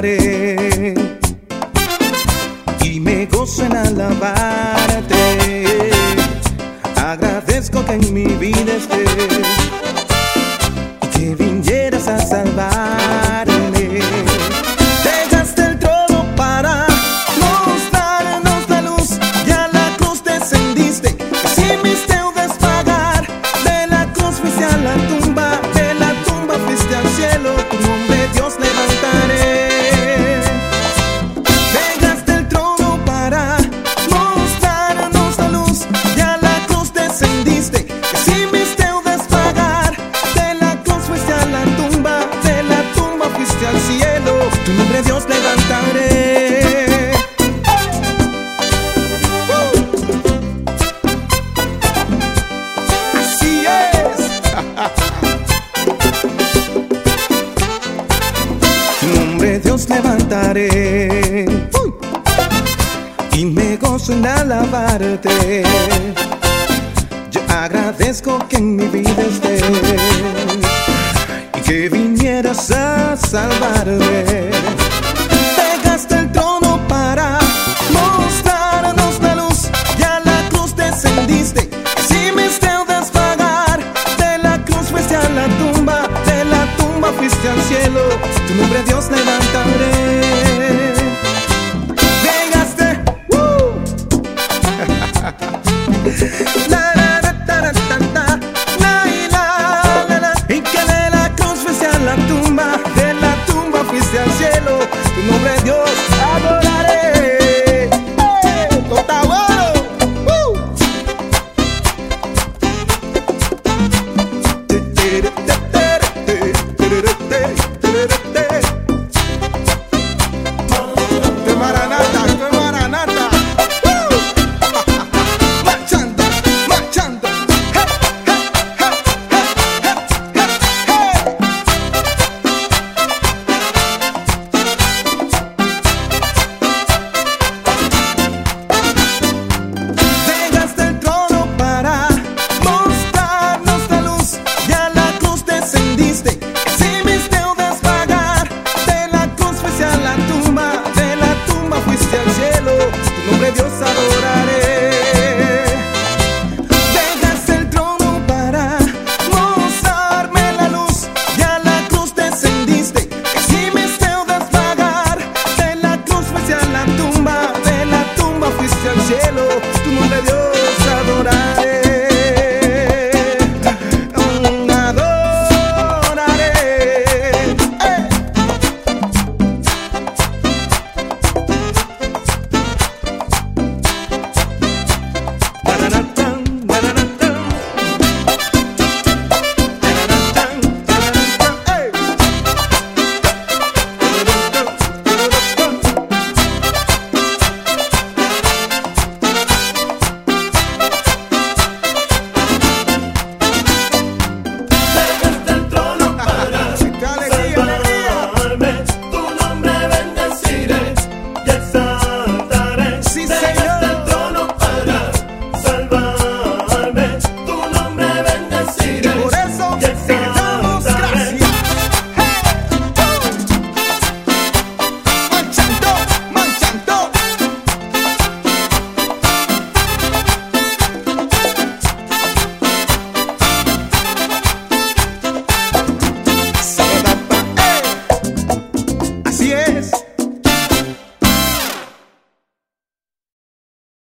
levantaré y me gozo en alabarte. Agradezco que en mi vida estés y que vinieras a salvarme. Dejaste el trono para mostrarnos la luz y a la cruz descendiste. Eximiste un despagar, de la cruz fuiste a la tumba, de la tumba fuiste al cielo. Tu nombre Dios levantaré. Dejaste el trono para mostrarnos la luz y a la cruz descendiste. Eximiste un despagar, de la cruz fuiste a la tumba, de la tumba fuiste al cielo. Tu nombre Dios levantaré. Así es. Tu nombre Dios levantaré y me gozo en alabarte. Yo agradezco que en mi vida estés y que vinieras a salvarme. Dejaste el trono para mostrarnos la luz y a la cruz descendiste. Eximiste un despagar, de la cruz fuiste a la tumba, de la tumba fuiste al cielo. Tu nombre Dios levantaré. Dejaste y que de la cruz fuiste a la tumba, de la tumba fuiste al cielo. Tu nombre Dios